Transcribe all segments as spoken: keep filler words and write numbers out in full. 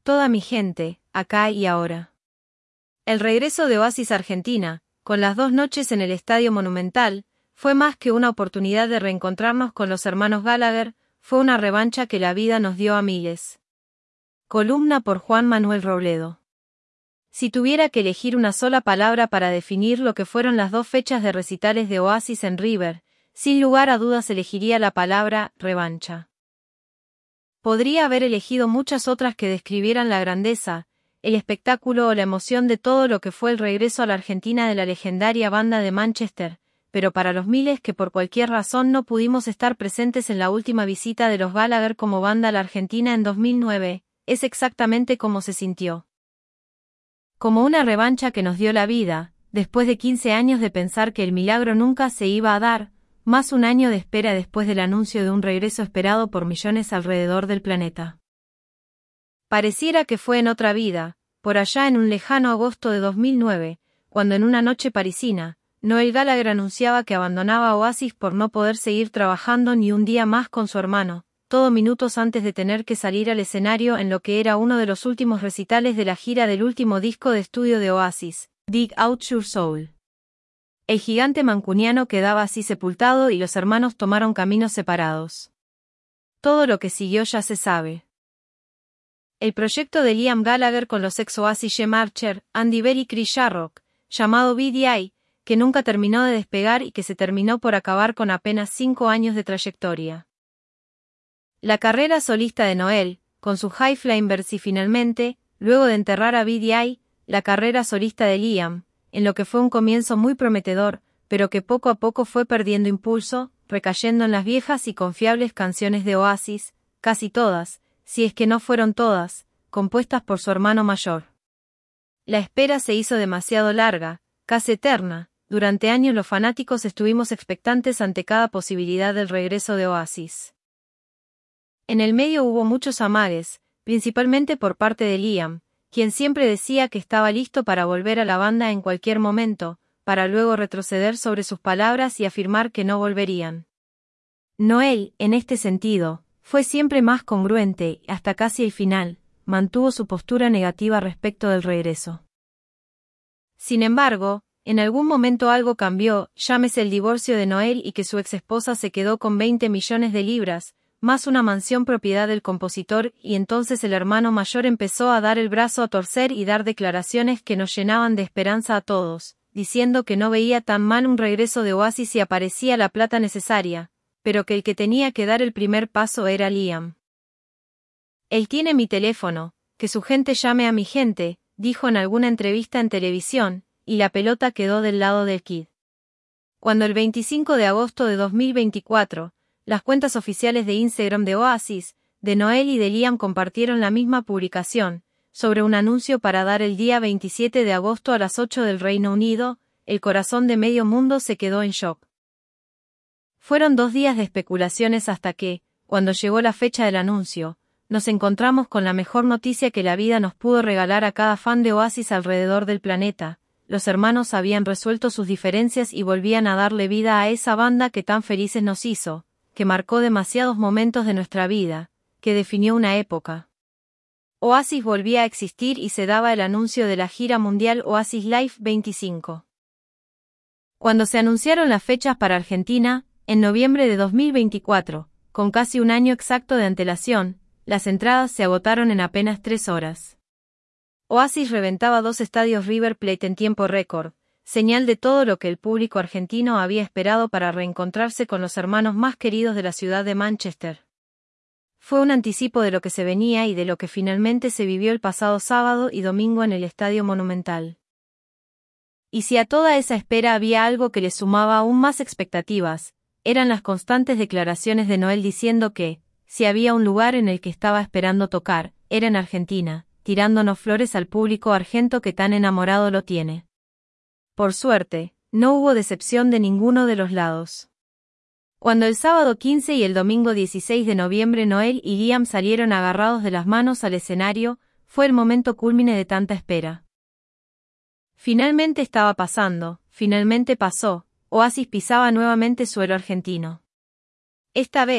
Toda mi gente, acá y ahora. El regreso de Oasis a Argentina, con las dos noches en el Estadio Monumental, fue más que una oportunidad de reencontrarnos con los hermanos Gallagher, fue una revancha que la vida nos dio a miles. Columna por Juan Manuel Robledo. Si tuviera que elegir una sola palabra para definir lo que fueron las dos fechas de recitales de Oasis en River, sin lugar a dudas elegiría la palabra revancha. Podría haber elegido muchas otras que describieran la grandeza, el espectáculo o la emoción de todo lo que fue el regreso a la Argentina de la legendaria banda de Manchester, pero para los miles que por cualquier razón no pudimos estar presentes en la última visita de los Gallagher como banda a la Argentina en dos mil nueve, es exactamente como se sintió. Como una revancha que nos dio la vida, después de quince años de pensar que el milagro nunca se iba a dar, más un año de espera después del anuncio de un regreso esperado por millones alrededor del planeta. Pareciera que fue en otra vida, por allá en un lejano agosto de dos mil nueve, cuando en una noche parisina, Noel Gallagher anunciaba que abandonaba Oasis por no poder seguir trabajando ni un día más con su hermano, todo minutos antes de tener que salir al escenario en lo que era uno de los últimos recitales de la gira del último disco de estudio de Oasis, Dig Out Your Soul. El gigante mancuniano quedaba así sepultado y los hermanos tomaron caminos separados. Todo lo que siguió ya se sabe. El proyecto de Liam Gallagher con los ex Oasis Jim Archer, Andy Bell y Chris Sharrock, llamado B D I, que nunca terminó de despegar y que se terminó por acabar con apenas cinco años de trayectoria. La carrera solista de Noel, con su High Flyers y finalmente, luego de enterrar a B D I, la carrera solista de Liam, en lo que fue un comienzo muy prometedor, pero que poco a poco fue perdiendo impulso, recayendo en las viejas y confiables canciones de Oasis, casi todas, si es que no fueron todas, compuestas por su hermano mayor. La espera se hizo demasiado larga, casi eterna. Durante años los fanáticos estuvimos expectantes ante cada posibilidad del regreso de Oasis. En el medio hubo muchos amagues, principalmente por parte de Liam, quien siempre decía que estaba listo para volver a la banda en cualquier momento, para luego retroceder sobre sus palabras y afirmar que no volverían. Noel, en este sentido, fue siempre más congruente y hasta casi el final, mantuvo su postura negativa respecto del regreso. Sin embargo, en algún momento algo cambió, llámese el divorcio de Noel y que su exesposa se quedó con veinte millones de libras, más una mansión propiedad del compositor, y entonces el hermano mayor empezó a dar el brazo a torcer y dar declaraciones que nos llenaban de esperanza a todos, diciendo que no veía tan mal un regreso de Oasis si aparecía la plata necesaria, pero que el que tenía que dar el primer paso era Liam. Él tiene mi teléfono, que su gente llame a mi gente, dijo en alguna entrevista en televisión, y la pelota quedó del lado del Kid. Cuando el veinticinco de agosto de dos mil veinticuatro, las cuentas oficiales de Instagram de Oasis, de Noel y de Liam compartieron la misma publicación, sobre un anuncio para dar el día veintisiete de agosto a las ocho del Reino Unido, el corazón de medio mundo se quedó en shock. Fueron dos días de especulaciones hasta que, cuando llegó la fecha del anuncio, nos encontramos con la mejor noticia que la vida nos pudo regalar a cada fan de Oasis alrededor del planeta. Los hermanos habían resuelto sus diferencias y volvían a darle vida a esa banda que tan felices nos hizo, que marcó demasiados momentos de nuestra vida, que definió una época. Oasis volvía a existir y se daba el anuncio de la gira mundial Oasis Live veinticinco. Cuando se anunciaron las fechas para Argentina, en noviembre de dos mil veinticuatro, con casi un año exacto de antelación, las entradas se agotaron en apenas tres horas. Oasis reventaba dos estadios River Plate en tiempo récord, señal de todo lo que el público argentino había esperado para reencontrarse con los hermanos más queridos de la ciudad de Manchester. Fue un anticipo de lo que se venía y de lo que finalmente se vivió el pasado sábado y domingo en el Estadio Monumental. Y si a toda esa espera había algo que le sumaba aún más expectativas, eran las constantes declaraciones de Noel diciendo que, si había un lugar en el que estaba esperando tocar, era en Argentina, tirándonos flores al público argento que tan enamorado lo tiene. Por suerte, no hubo decepción de ninguno de los lados. Cuando el sábado quince y el domingo dieciséis de noviembre Noel y Liam salieron agarrados de las manos al escenario, fue el momento cúlmine de tanta espera. Finalmente estaba pasando, finalmente pasó, Oasis pisaba nuevamente suelo argentino. Esta vez,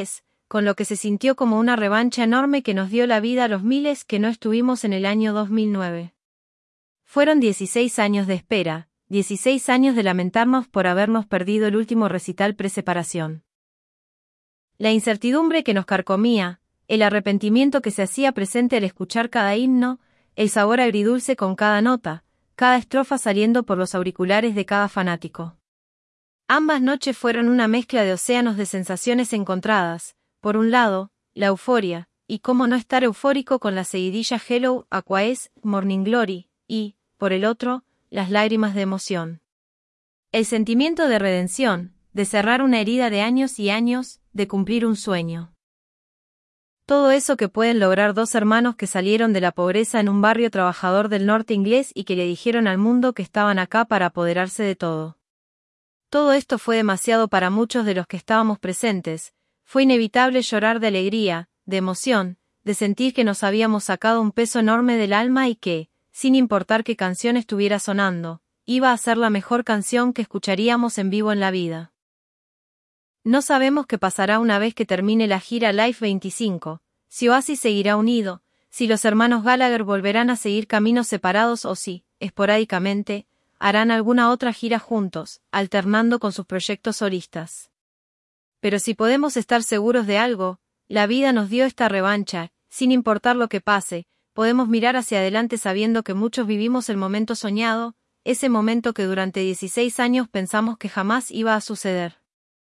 con lo que se sintió como una revancha enorme que nos dio la vida a los miles que no estuvimos en el año dos mil nueve. Fueron dieciséis años de espera, dieciséis años de lamentarnos por habernos perdido el último recital pre-separación. La incertidumbre que nos carcomía, el arrepentimiento que se hacía presente al escuchar cada himno, el sabor agridulce con cada nota, cada estrofa saliendo por los auriculares de cada fanático. Ambas noches fueron una mezcla de océanos de sensaciones encontradas, por un lado, la euforia, y cómo no estar eufórico con la seguidilla Hello, Aquaes, Morning Glory, y, por el otro, las lágrimas de emoción. El sentimiento de redención, de cerrar una herida de años y años, de cumplir un sueño. Todo eso que pueden lograr dos hermanos que salieron de la pobreza en un barrio trabajador del norte inglés y que le dijeron al mundo que estaban acá para apoderarse de todo. Todo esto fue demasiado para muchos de los que estábamos presentes, fue inevitable llorar de alegría, de emoción, de sentir que nos habíamos sacado un peso enorme del alma y que, sin importar qué canción estuviera sonando, iba a ser la mejor canción que escucharíamos en vivo en la vida. No sabemos qué pasará una vez que termine la gira Live veinticinco, si Oasis seguirá unido, si los hermanos Gallagher volverán a seguir caminos separados o si, esporádicamente, harán alguna otra gira juntos, alternando con sus proyectos solistas. Pero si podemos estar seguros de algo, la vida nos dio esta revancha, sin importar lo que pase, podemos mirar hacia adelante sabiendo que muchos vivimos el momento soñado, ese momento que durante dieciséis años pensamos que jamás iba a suceder.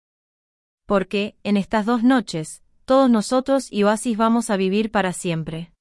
Porque, en estas dos noches, todos nosotros y Oasis vamos a vivir para siempre.